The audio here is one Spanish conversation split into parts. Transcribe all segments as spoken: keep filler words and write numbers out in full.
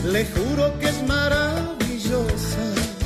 le juro que es maravillosa.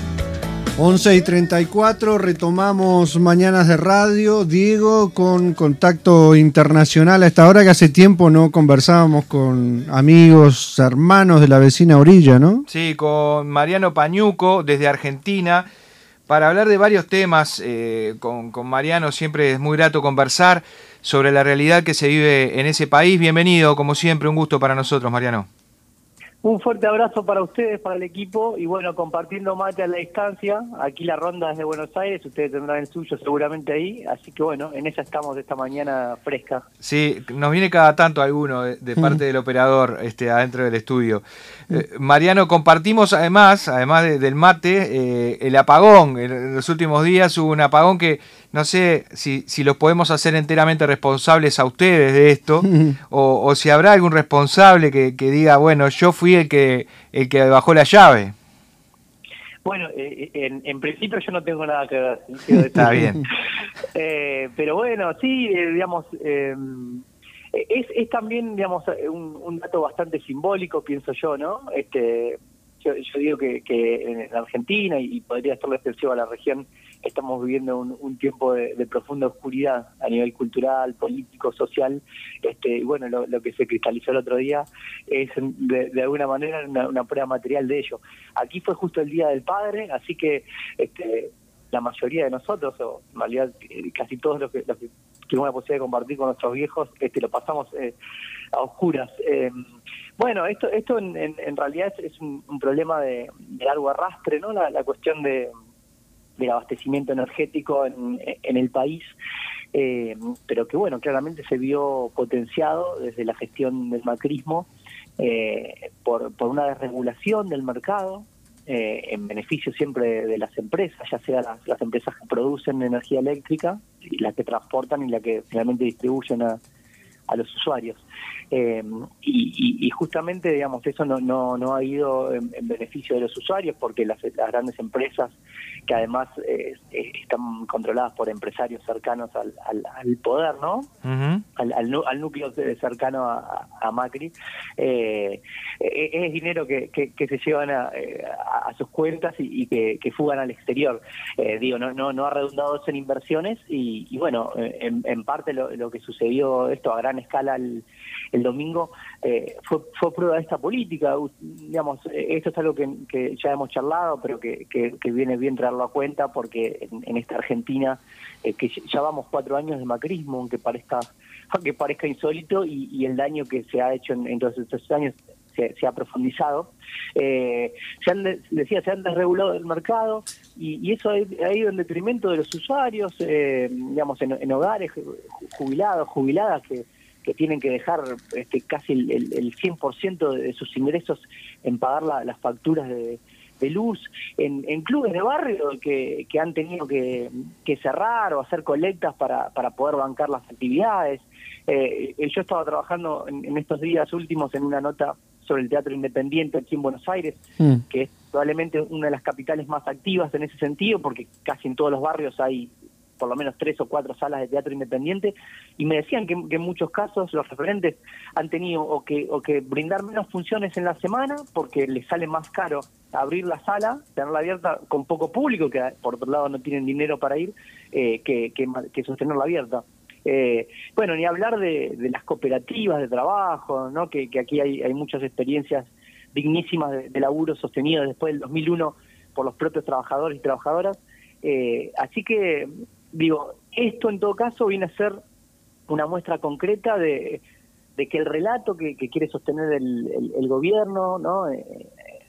once y treinta y cuatro, retomamos Mañanas de Radio. Diego, con contacto internacional a esta hora, que hace tiempo no conversábamos con amigos, hermanos de la vecina orilla, ¿no? Sí, con Mariano Pañuco desde Argentina, para hablar de varios temas. Eh, con, con Mariano siempre es muy grato conversar sobre la realidad que se vive en ese país. Bienvenido, como siempre, un gusto para nosotros, Mariano. Un fuerte abrazo para ustedes, para el equipo, y bueno, compartiendo mate a la distancia. Aquí la ronda es de Buenos Aires, ustedes tendrán el suyo seguramente ahí, así que bueno, en esa estamos esta mañana fresca. Sí, nos viene cada tanto alguno de, de parte del operador este, adentro del estudio. Eh, Mariano, compartimos además, además de, del mate, eh, el apagón. En los últimos días hubo un apagón que no sé si, si los podemos hacer enteramente responsables a ustedes de esto, o, o si habrá algún responsable que, que diga, bueno, yo fui el que el que bajó la llave. Bueno, eh, en, en principio yo no tengo nada que ver. Está bien. Eh, pero bueno, sí, eh, digamos, eh, es, es también, digamos, un, un dato bastante simbólico, pienso yo, ¿no? Este, yo, yo digo que, que en Argentina, y podría ser extensivo a la región, estamos viviendo un, un tiempo de, de profunda oscuridad a nivel cultural, político, social. Este, y bueno, lo, lo que se cristalizó el otro día es de, de alguna manera una, una prueba material de ello. Aquí fue justo el Día del Padre, así que este, la mayoría de nosotros, o en realidad casi todos los que, los que tuvimos la posibilidad de compartir con nuestros viejos, este, lo pasamos eh, a oscuras. Eh, bueno, esto esto en, en, en realidad es, es un, un problema de, de largo arrastre, ¿no? La, la cuestión de del abastecimiento energético en, en el país, eh, pero que bueno, claramente se vio potenciado desde la gestión del macrismo eh, por, por una desregulación del mercado, eh, en beneficio siempre de, de las empresas, ya sea las, las empresas que producen energía eléctrica, y las que transportan y las que finalmente distribuyen a, a los usuarios. Eh, y, y, y justamente, digamos, eso no, no, no ha ido en, en beneficio de los usuarios, porque las, las grandes empresas, que además eh, están controladas por empresarios cercanos al, al, al poder, ¿no? Uh-huh. Al, al, al núcleo cercano a, a Macri, eh, es dinero que, que, que se llevan a, a, a sus cuentas y, y que, que fugan al exterior. Eh, digo, no, no, no ha redundado eso en inversiones, y, y bueno, en, en parte lo, lo que sucedió esto a gran escala el, el domingo eh, fue, fue prueba de esta política. Digamos, esto es algo que, que ya hemos charlado, pero que, que, que viene bien traerlo a cuenta, porque en, en esta Argentina, eh, que ya vamos cuatro años de macrismo, aunque parezca, aunque parezca insólito, y, y el daño que se ha hecho en, en todos estos años se, se ha profundizado. Eh, se han, decía, se han desregulado el mercado, y, y eso ha, ha ido en detrimento de los usuarios, eh, digamos, en, en hogares, jubilados, jubiladas, que que tienen que dejar este, casi el, el, el cien por ciento de sus ingresos en pagar la, las facturas de, de luz, en, en clubes de barrio que, que han tenido que, que cerrar o hacer colectas para, para poder bancar las actividades. Eh, yo estaba trabajando en, en estos días últimos en una nota sobre el teatro independiente aquí en Buenos Aires, mm. que es probablemente una de las capitales más activas en ese sentido, porque casi en todos los barrios hay por lo menos tres o cuatro salas de teatro independiente, y me decían que, que en muchos casos los referentes han tenido o que o que brindar menos funciones en la semana, porque les sale más caro abrir la sala, tenerla abierta con poco público, que por otro lado no tienen dinero para ir, eh, que, que, que sostenerla abierta. Eh, bueno, ni hablar de, de las cooperativas de trabajo, ¿no? que, que aquí hay, hay muchas experiencias dignísimas de, de laburo sostenido después del dos mil uno por los propios trabajadores y trabajadoras. Eh, así que digo, esto en todo caso viene a ser una muestra concreta de, de que el relato que, que quiere sostener el, el, el gobierno, ¿no? Eh,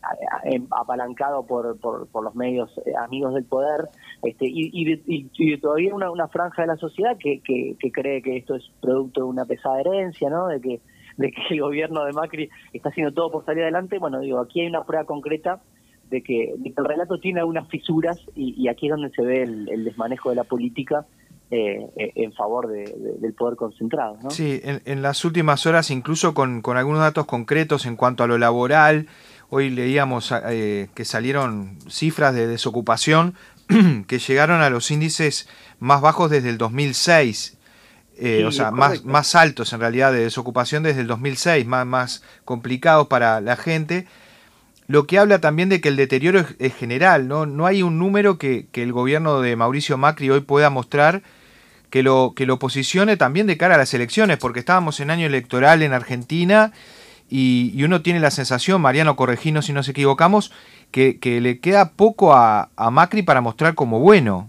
apalancado por, por, por los medios eh, amigos del poder, este, y, y, de, y, y todavía una, una franja de la sociedad que, que, que cree que esto es producto de una pesada herencia, ¿no? De que, de que el gobierno de Macri está haciendo todo por salir adelante. Bueno, digo, aquí hay una prueba concreta de que, de que el relato tiene algunas fisuras, y, y aquí es donde se ve el, el desmanejo de la política eh, en favor de, de, del poder concentrado, ¿no? Sí, en, en las últimas horas, incluso con, con algunos datos concretos en cuanto a lo laboral. Hoy leíamos eh, que salieron cifras de desocupación que llegaron a los índices más bajos desde el dos mil seis. Eh, sí, o sea, más, más altos en realidad de desocupación desde el dos mil seis, más, más complicados para la gente. lo que habla también de que el deterioro es, es general, ¿no? No hay un número que, que el gobierno de Mauricio Macri hoy pueda mostrar que lo, que lo posicione también de cara a las elecciones, porque estábamos en año electoral en Argentina y, y uno tiene la sensación, Mariano, correginos si nos equivocamos, que, que le queda poco a, a Macri para mostrar como bueno.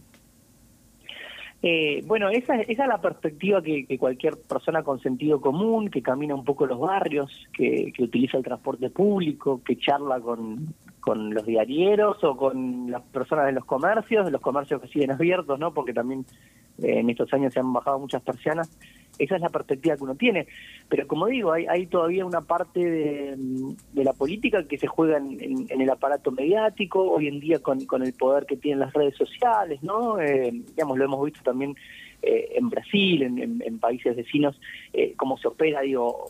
Eh, bueno, esa, esa es la perspectiva que, que cualquier persona con sentido común, que camina un poco los barrios, que, que utiliza el transporte público, que charla con, con los diarieros o con las personas de los comercios, de los comercios que siguen abiertos, ¿no? Porque también eh, en estos años se han bajado muchas persianas. Esa es la perspectiva que uno tiene. Pero como digo, hay, hay todavía una parte de, de la política que se juega en, en, en el aparato mediático, hoy en día con, con el poder que tienen las redes sociales, ¿no? Eh, digamos, lo hemos visto también eh, en Brasil, en, en, en países vecinos, eh, cómo se opera, digo...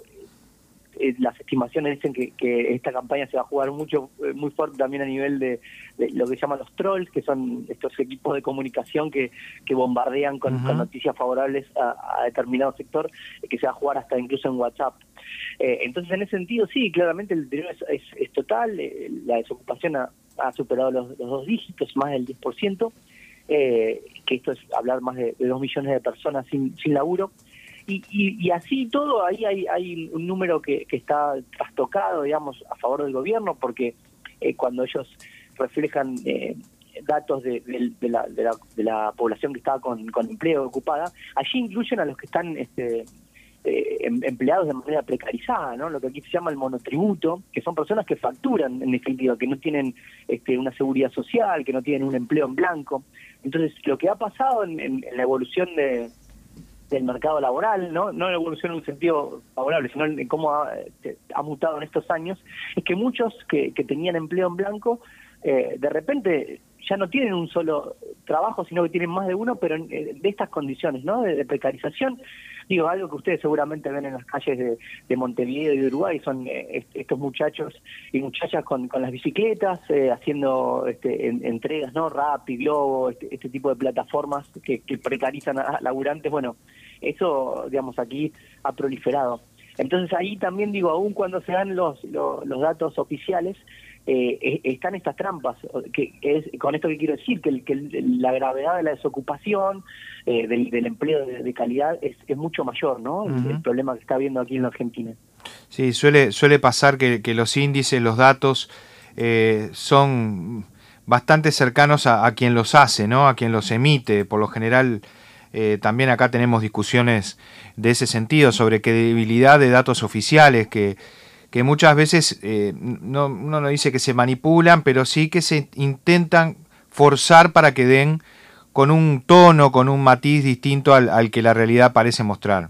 Eh, las estimaciones dicen que, que esta campaña se va a jugar mucho, eh, muy fuerte también a nivel de, de lo que llaman los trolls, que son estos equipos de comunicación que, que bombardean con, uh-huh. con noticias favorables a, a determinado sector, eh, que se va a jugar hasta incluso en WhatsApp. Eh, entonces, en ese sentido, sí, claramente el deterioro es, es, es total, eh, la desocupación ha, ha superado los, los dos dígitos, más del diez por ciento, eh, que esto es hablar más de, de dos millones de personas sin, sin laburo. Y, y, y así todo, ahí hay, hay un número que, que está trastocado, digamos, a favor del gobierno, porque eh, cuando ellos reflejan eh, datos de, de, de, la, de, la, de la población que estaba con, con empleo ocupada, allí incluyen a los que están este, eh, empleados de manera precarizada, ¿no? Lo que aquí se llama el monotributo, que son personas que facturan, en definitiva, que no tienen este, una seguridad social, que no tienen un empleo en blanco. Entonces, lo que ha pasado en, en, en la evolución de... del mercado laboral, no no la evolución en un sentido favorable, sino en cómo ha, ha mutado en estos años, es que muchos que, que tenían empleo en blanco, eh, de repente ya no tienen un solo trabajo, sino que tienen más de uno, pero en, de estas condiciones, ¿no? De, de precarización. Digo, algo que ustedes seguramente ven en las calles de, de Montevideo y de Uruguay, son eh, estos muchachos y muchachas con, con las bicicletas, eh, haciendo este, en, entregas, ¿no? Rappi, Globo, este, este tipo de plataformas que, que precarizan a laburantes. Bueno, eso, digamos, aquí ha proliferado. Entonces ahí también, digo, aún cuando se dan los, los, los datos oficiales, eh, están estas trampas. Que es, con esto que quiero decir, que, el, que el, la gravedad de la desocupación, eh, del, del empleo de, de calidad es, es mucho mayor, ¿no? Uh-huh. el, el problema que está habiendo aquí en la Argentina. Sí, suele, suele pasar que, que los índices, los datos, eh, son bastante cercanos a, a quien los hace, ¿no? A quien los emite. Por lo general... Eh, también acá tenemos discusiones de ese sentido sobre credibilidad de datos oficiales que, que muchas veces eh, no, uno no dice que se manipulan, pero sí que se intentan forzar para que den con un tono, con un matiz distinto al, al que la realidad parece mostrar.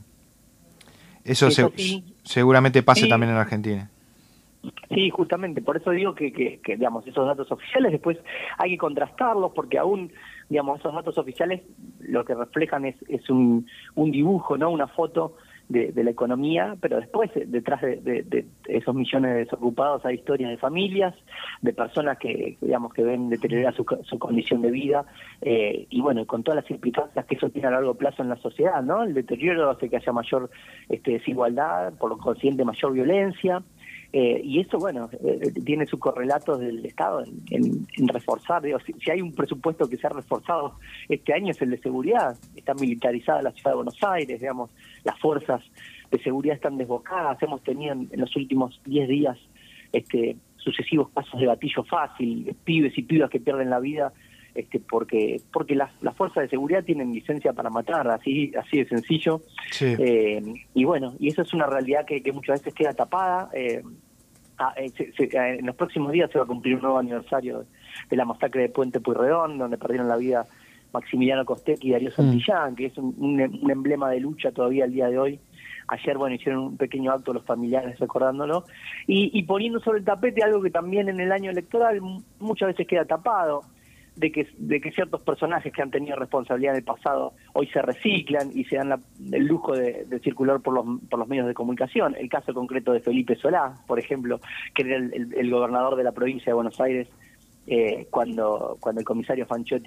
Eso, eso se, sí. seguramente pase sí. también en Argentina. Sí, justamente, por eso digo que, que, que, digamos, esos datos oficiales después hay que contrastarlos, porque aún, digamos, esos datos oficiales lo que reflejan es, es un, un dibujo, ¿no? Una foto de, de la economía, pero después, detrás de, de, de esos millones de desocupados, hay historias de familias, de personas que, digamos, que ven deteriorar su, su condición de vida, eh, y bueno, con todas las implicancias que eso tiene a largo plazo en la sociedad, ¿no? El deterioro hace que haya mayor este, desigualdad, por lo consiguiente mayor violencia. Eh, y eso, bueno, eh, tiene sus correlatos del Estado en, en, en reforzar. Digo, si, si hay un presupuesto que se ha reforzado este año es el de seguridad. Está militarizada la ciudad de Buenos Aires, digamos, las fuerzas de seguridad están desbocadas. Hemos tenido en, en los últimos diez días este, sucesivos casos de gatillo fácil, pibes y pibas que pierden la vida este, porque porque las, las fuerzas de seguridad tienen licencia para matar, así así de sencillo. Sí. Eh, y bueno, y eso es una realidad que, que muchas veces queda tapada. Eh, Ah, eh, se, se, eh, en los próximos días se va a cumplir un nuevo aniversario de la masacre de Puente Pueyrredón, donde perdieron la vida Maximiliano Costec y Darío Santillán, mm. que es un, un, un emblema de lucha todavía al día de hoy. Ayer, bueno, hicieron un pequeño acto los familiares recordándolo y, y poniendo sobre el tapete algo que también en el año electoral muchas veces queda tapado, de que de que ciertos personajes que han tenido responsabilidad en el pasado hoy se reciclan y se dan la, el lujo de, de circular por los por los medios de comunicación. El caso concreto de Felipe Solá, por ejemplo, que era el, el, el gobernador de la provincia de Buenos Aires, eh, cuando cuando el comisario Fanchotti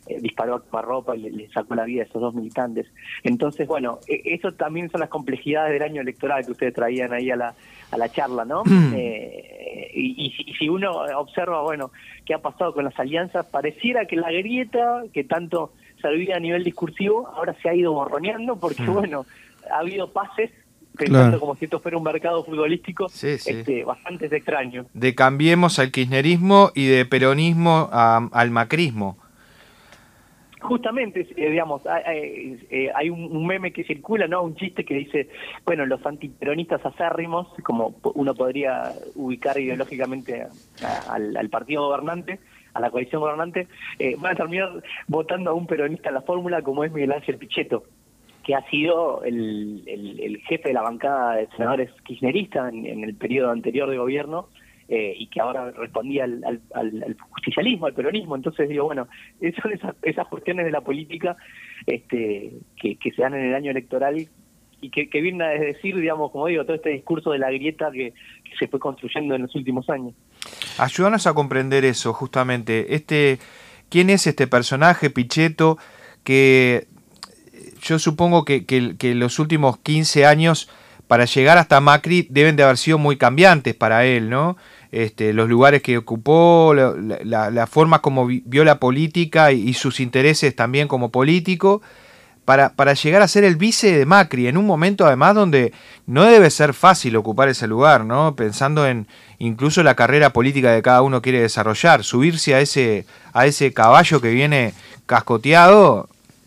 eh, disparó a quemarropa y le, le sacó la vida a esos dos militantes. Entonces, bueno, eh, eso también son las complejidades del año electoral que ustedes traían ahí a la, a la charla, ¿no? eh, y, y, si, y si uno observa, bueno, qué ha pasado con las alianzas, pareciera que la grieta que tanto servía a nivel discursivo ahora se ha ido borroneando porque, mm. bueno, ha habido pases, pensando claro. como si esto fuera un mercado futbolístico, sí, sí. Este, bastante extraño. De cambiemos al kirchnerismo y de peronismo a, al macrismo. Justamente, eh, digamos, hay, eh, hay un, un meme que circula, ¿no? Un chiste que dice, bueno, los antiperonistas acérrimos, como uno podría ubicar ideológicamente a, al, al partido gobernante, a la coalición gobernante, eh, van a terminar votando a un peronista en la fórmula como es Miguel Ángel Pichetto, que ha sido el, el, el jefe de la bancada de senadores kirchnerista en, en el periodo anterior de gobierno, eh, y que ahora respondía al, al, al, al justicialismo, al peronismo. Entonces digo, bueno, son esas, esas cuestiones de la política este, que, que se dan en el año electoral y que, que vienen a decir, digamos, como digo, todo este discurso de la grieta que, que se fue construyendo en los últimos años. Ayúdanos a comprender eso, justamente. Este, ¿quién es este personaje, Pichetto, que yo supongo que, que, que los últimos quince años, para llegar hasta Macri, deben de haber sido muy cambiantes para él, ¿no? Este, los lugares que ocupó, la, la, la forma como vio la política y, y sus intereses también como político, para, para llegar a ser el vice de Macri, en un momento además donde no debe ser fácil ocupar ese lugar, ¿no? Pensando en incluso la carrera política que cada uno quiere desarrollar, subirse a ese, a ese caballo que viene cascoteado.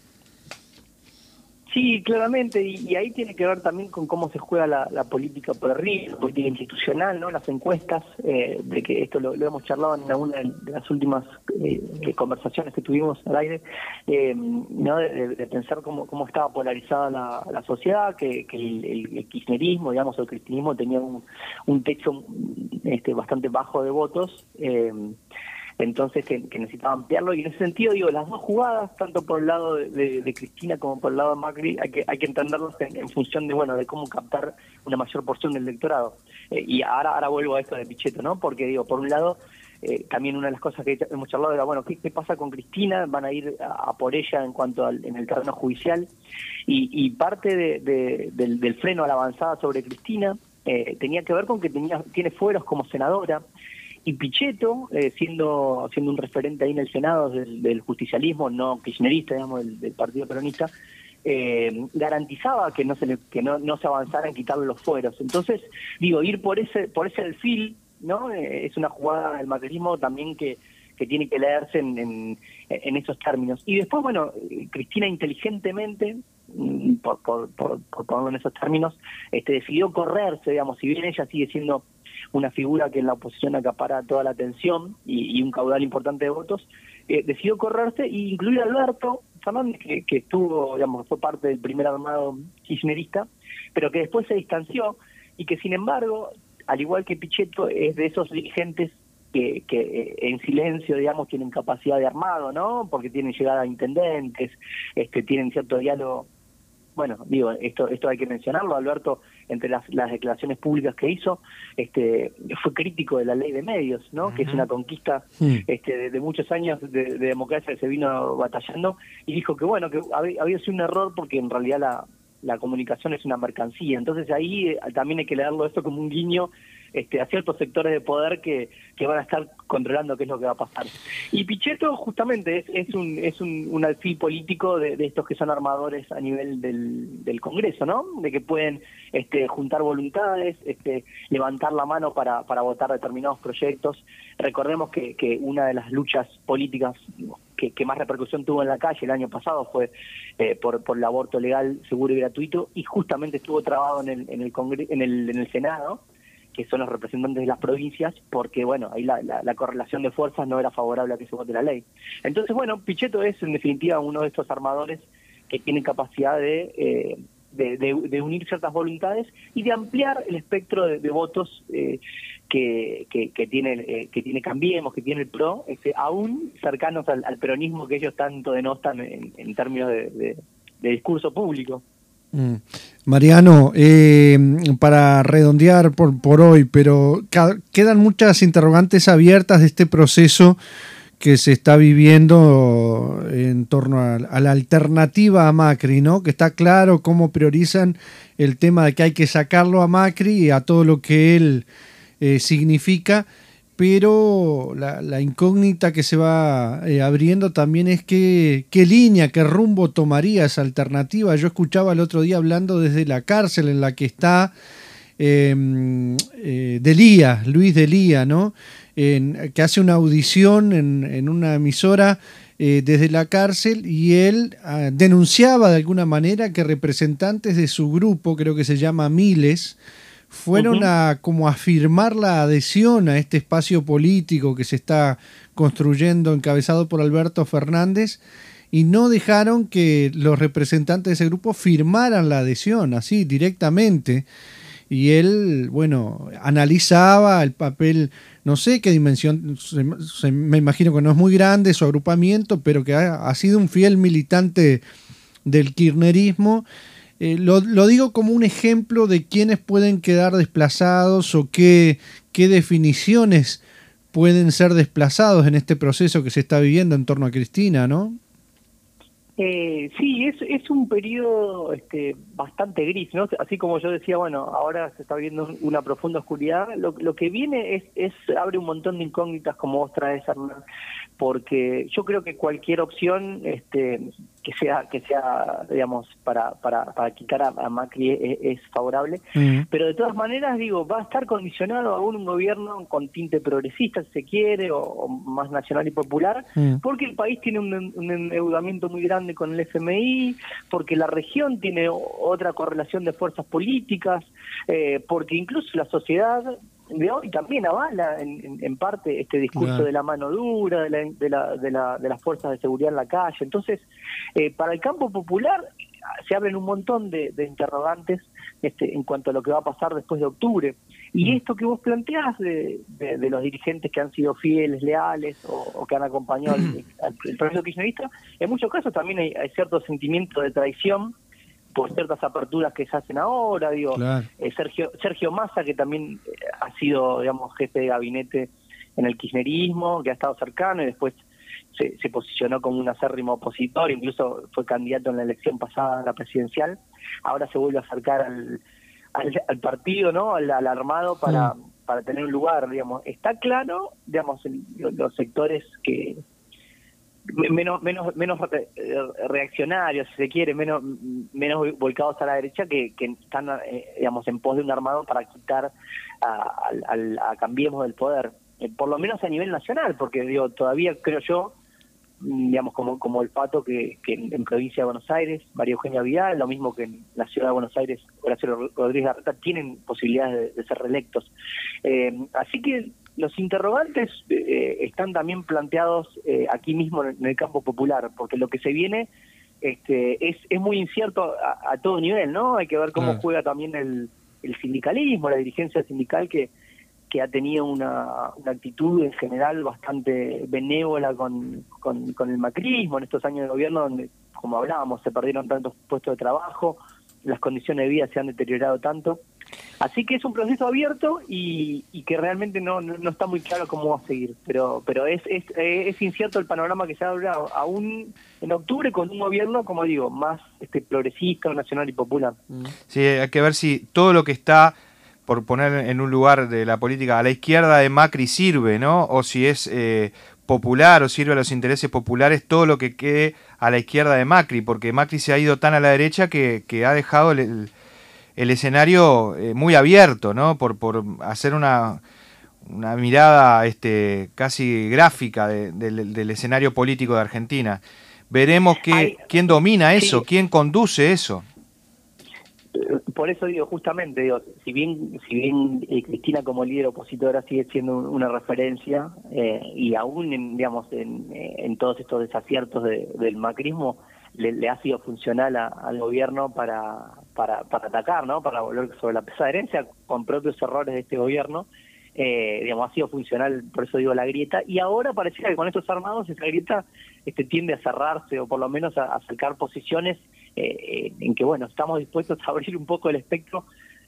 Sí, claramente, y, y ahí tiene que ver también con cómo se juega la, la política por arriba, la política institucional, ¿no? Las encuestas, eh, de que esto lo, lo hemos charlado en alguna de las últimas eh, conversaciones que tuvimos al aire, eh, ¿no? De, de pensar cómo, cómo estaba polarizada la, la sociedad, que, que el, el, el kirchnerismo, digamos, o el cristianismo tenía un, un techo este, bastante bajo de votos, eh, entonces que, que necesitaba ampliarlo, y en ese sentido digo, las dos jugadas, tanto por el lado de, de, de Cristina como por el lado de Macri, hay que hay que entenderlos en, en función de bueno de cómo captar una mayor porción del electorado. Eh, y ahora ahora vuelvo a esto de Pichetto, ¿no? Porque digo, por un lado, eh, también una de las cosas que hemos charlado era, bueno, ¿qué, qué pasa con Cristina? Van a ir a, a por ella en cuanto al en el terreno judicial, y, y parte de, de, del, del freno a la avanzada sobre Cristina eh, tenía que ver con que tenía tiene fueros como senadora. Y Pichetto, eh, siendo siendo un referente ahí en el Senado del, del justicialismo, no kirchnerista, digamos, del, del Partido Peronista, eh, garantizaba que no se le, que no, no se avanzara en quitarle los fueros. Entonces, digo, ir por ese por ese alfil, ¿no? Eh, es una jugada del macrismo también que, que tiene que leerse en, en, en esos términos. Y después, bueno, Cristina inteligentemente, por, por, por, por ponerlo en esos términos, este, decidió correrse, digamos, si bien ella sigue siendo una figura que en la oposición acapara toda la atención y, y un caudal importante de votos, eh, decidió correrse e incluir a Alberto Fernández, que, que estuvo, digamos, fue parte del primer armado kirchnerista, pero que después se distanció y que, sin embargo, al igual que Pichetto, es de esos dirigentes que, que eh, en silencio, digamos, tienen capacidad de armado, ¿no? Porque tienen llegada a intendentes, este, tienen cierto diálogo. Bueno, digo, esto esto hay que mencionarlo. Alberto, entre las, las declaraciones públicas que hizo, este fue crítico de la ley de medios, ¿no? Uh-huh. Que es una conquista sí. este, de, de muchos años de, de democracia que se vino batallando, y dijo que, bueno, que había, había sido un error porque en realidad la, la comunicación es una mercancía. Entonces ahí eh, también hay que leerlo esto como un guiño este, a ciertos sectores de poder que, que van a estar controlando qué es lo que va a pasar. Y Pichetto justamente es, es un es un, un alfil político de, de estos que son armadores a nivel del, del Congreso, ¿no? De que pueden este, juntar voluntades, este, levantar la mano para, para votar determinados proyectos. Recordemos que, que una de las luchas políticas que, que más repercusión tuvo en la calle el año pasado fue eh, por, por el aborto legal, seguro y gratuito, y justamente estuvo trabado en el, en el, Congre- en el, en el Senado, que son los representantes de las provincias, porque, bueno, ahí la, la, la correlación de fuerzas no era favorable a que se vote la ley. Entonces, bueno, Pichetto es, en definitiva, uno de estos armadores que tienen capacidad de, eh, de, de, de unir ciertas voluntades y de ampliar el espectro de, de votos eh, que, que, que, tiene, eh, que tiene Cambiemos, que tiene el PRO, este, aún cercanos al, al peronismo que ellos tanto denostan en, en términos de, de, de discurso público. Mm. Mariano, eh, para redondear por, por hoy, pero ca- quedan muchas interrogantes abiertas de este proceso que se está viviendo en torno a, a la alternativa a Macri, ¿no? Que está claro cómo priorizan el tema de que hay que sacarlo a Macri y a todo lo que él eh, significa, pero la, la incógnita que se va eh, abriendo también es que, qué línea, qué rumbo tomaría esa alternativa. Yo escuchaba el otro día hablando desde la cárcel en la que está eh, eh, Delía, Luis Delía, ¿no? En, que hace una audición en, en una emisora eh, desde la cárcel, y él ah, denunciaba de alguna manera que representantes de su grupo, creo que se llama Miles, fueron uh-huh. a como a firmar la adhesión a este espacio político que se está construyendo, encabezado por Alberto Fernández, y no dejaron que los representantes de ese grupo firmaran la adhesión, así, directamente. Y él, bueno, analizaba el papel, no sé qué dimensión, se, se, me imagino que no es muy grande su agrupamiento, pero que ha, ha sido un fiel militante del kirchnerismo. Eh, lo, lo digo como un ejemplo de quiénes pueden quedar desplazados o qué, qué definiciones pueden ser desplazados en este proceso que se está viviendo en torno a Cristina, ¿no? Eh, sí, es, es un periodo este, bastante gris, ¿no? Así como yo decía, bueno, ahora se está viendo una profunda oscuridad. Lo, lo que viene es, es abre un montón de incógnitas, como vos traes, Hernán, porque yo creo que cualquier opción este, que sea, que sea, digamos, para, para, para quitar a, a Macri es, es favorable, uh-huh. pero de todas maneras, digo, va a estar condicionado a un gobierno con tinte progresista, si se quiere, o, o más nacional y popular, uh-huh. porque el país tiene un, un endeudamiento muy grande con el F M I, porque la región tiene otra correlación de fuerzas políticas, eh, porque incluso la sociedad de hoy también avala en, en, en parte este discurso claro. de la mano dura, de, la, de, la, de, la, de las fuerzas de seguridad en la calle. Entonces, eh, para el campo popular se abren un montón de, de interrogantes este, en cuanto a lo que va a pasar después de octubre. Y mm. esto que vos planteás de, de, de los dirigentes que han sido fieles, leales o, o que han acompañado el, el proceso kirchnerista, en muchos casos también hay, hay cierto sentimiento de traición por ciertas aperturas que se hacen ahora, digo, claro. eh, Sergio Sergio Massa, que también eh, ha sido, digamos, jefe de gabinete en el kirchnerismo, que ha estado cercano y después se, se posicionó como un acérrimo opositor, incluso fue candidato en la elección pasada a la presidencial, ahora se vuelve a acercar al, al, al partido, ¿no?, al, al armado para, sí. para tener un lugar, digamos. Está claro, digamos, el, los sectores que menos menos menos reaccionarios, si se quiere, menos menos volcados a la derecha, que, que están eh, digamos en pos de un armado para quitar a, a, a Cambiemos del poder, eh, por lo menos a nivel nacional, porque digo, todavía creo yo, digamos, como como el Pato, que, que en, en provincia de Buenos Aires, María Eugenia Vidal, lo mismo que en la ciudad de Buenos Aires, Horacio Rodríguez Larreta, tienen posibilidades de, de ser reelectos. Eh, así que los interrogantes eh, están también planteados eh, aquí mismo en el campo popular, porque lo que se viene este, es, es muy incierto a, a todo nivel, ¿no? Hay que ver cómo ah. juega también el, el sindicalismo, la dirigencia sindical, que, que ha tenido una, una actitud en general bastante benévola con, con, con el macrismo en estos años de gobierno, donde, como hablábamos, se perdieron tantos puestos de trabajo, las condiciones de vida se han deteriorado tanto. Así que es un proceso abierto y, y que realmente no, no, no está muy claro cómo va a seguir, pero pero es, es es incierto el panorama que se abre aún en octubre con un gobierno, como digo, más este progresista, nacional y popular. Sí, hay que ver si todo lo que está, por poner en un lugar de la política, a la izquierda de Macri sirve, ¿no? O si es eh, popular o sirve a los intereses populares todo lo que quede a la izquierda de Macri, porque Macri se ha ido tan a la derecha que, que ha dejado el, el el escenario eh, muy abierto, ¿no? Por, por hacer una, una mirada este, casi gráfica de, de, del escenario político de Argentina. Veremos que, Ay, quién domina eso, sí. quién conduce eso. Por eso digo, justamente, digo, si bien si bien eh, Cristina como líder opositora sigue siendo una referencia, eh, y aún, en, digamos, en, en todos estos desaciertos de, del macrismo, le, le ha sido funcional a, al gobierno para, para para atacar, ¿no? Para volver sobre la pesada herencia con propios errores de este gobierno. Eh, digamos, ha sido funcional, por eso digo la grieta, y ahora pareciera que con estos armados esa grieta este, tiende a cerrarse, o por lo menos a, a acercar posiciones eh, en que, bueno, estamos dispuestos a abrir un poco el espectro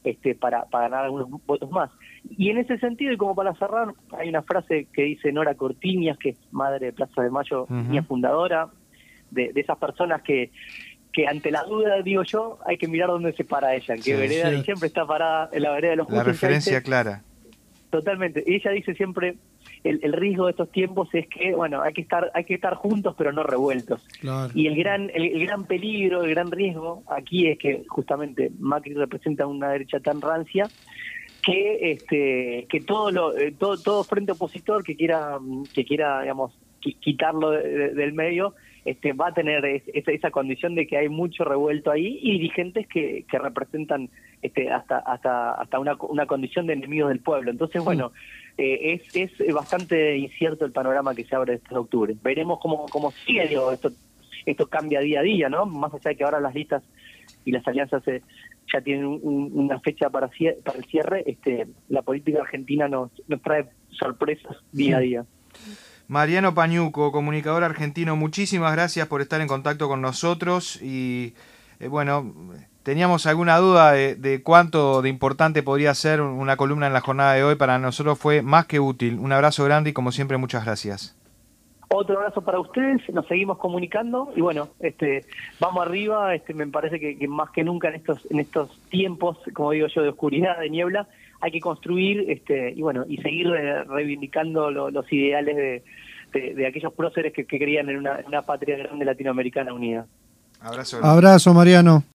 este, para, para ganar algunos votos más. Y en ese sentido, y como para cerrar, hay una frase que dice Nora Cortiñas, que es madre de Plaza de Mayo, Uh-huh. niña fundadora, de, de esas personas que que ante la duda, digo yo, hay que mirar dónde se para ella, en qué Sí, vereda, sí. y siempre está parada en la vereda de los La justos. referencia Ella dice- clara. Totalmente. Ella dice siempre, el, el riesgo de estos tiempos es que, bueno, hay que estar hay que estar juntos, pero no revueltos. Claro. Y el gran el, el gran peligro, el gran riesgo aquí es que justamente Macri representa una derecha tan rancia que este que todo lo eh, todo todo frente opositor que quiera que quiera digamos qui- quitarlo de- de- del medio este va a tener es- esa, esa condición de que hay mucho revuelto ahí y dirigentes que, que representan este hasta hasta hasta una, una condición de enemigos del pueblo. Entonces, bueno, eh, es es bastante incierto el panorama que se abre este de octubre. Veremos cómo cómo sigue, digo, esto esto cambia día a día, ¿no? Más allá de que ahora las listas y las alianzas se ya tienen un- un- una fecha para, cier- para el cierre, este, la política argentina nos, nos trae sorpresas día a día. Mariano Pañuco, comunicador argentino, muchísimas gracias por estar en contacto con nosotros y eh, bueno, teníamos alguna duda de, de cuánto de importante podría ser una columna en la jornada de hoy, para nosotros fue más que útil. Un abrazo grande y como siempre muchas gracias. Otro abrazo para ustedes, nos seguimos comunicando y bueno, este, vamos arriba, este, me parece que, que más que nunca en estos en estos tiempos, como digo yo, de oscuridad, de niebla, hay que construir este, y bueno, y seguir eh, reivindicando lo- los ideales de, de, de aquellos próceres que, que creían en una, en una patria grande latinoamericana unida. Abrazo grande. Abrazo, Mariano.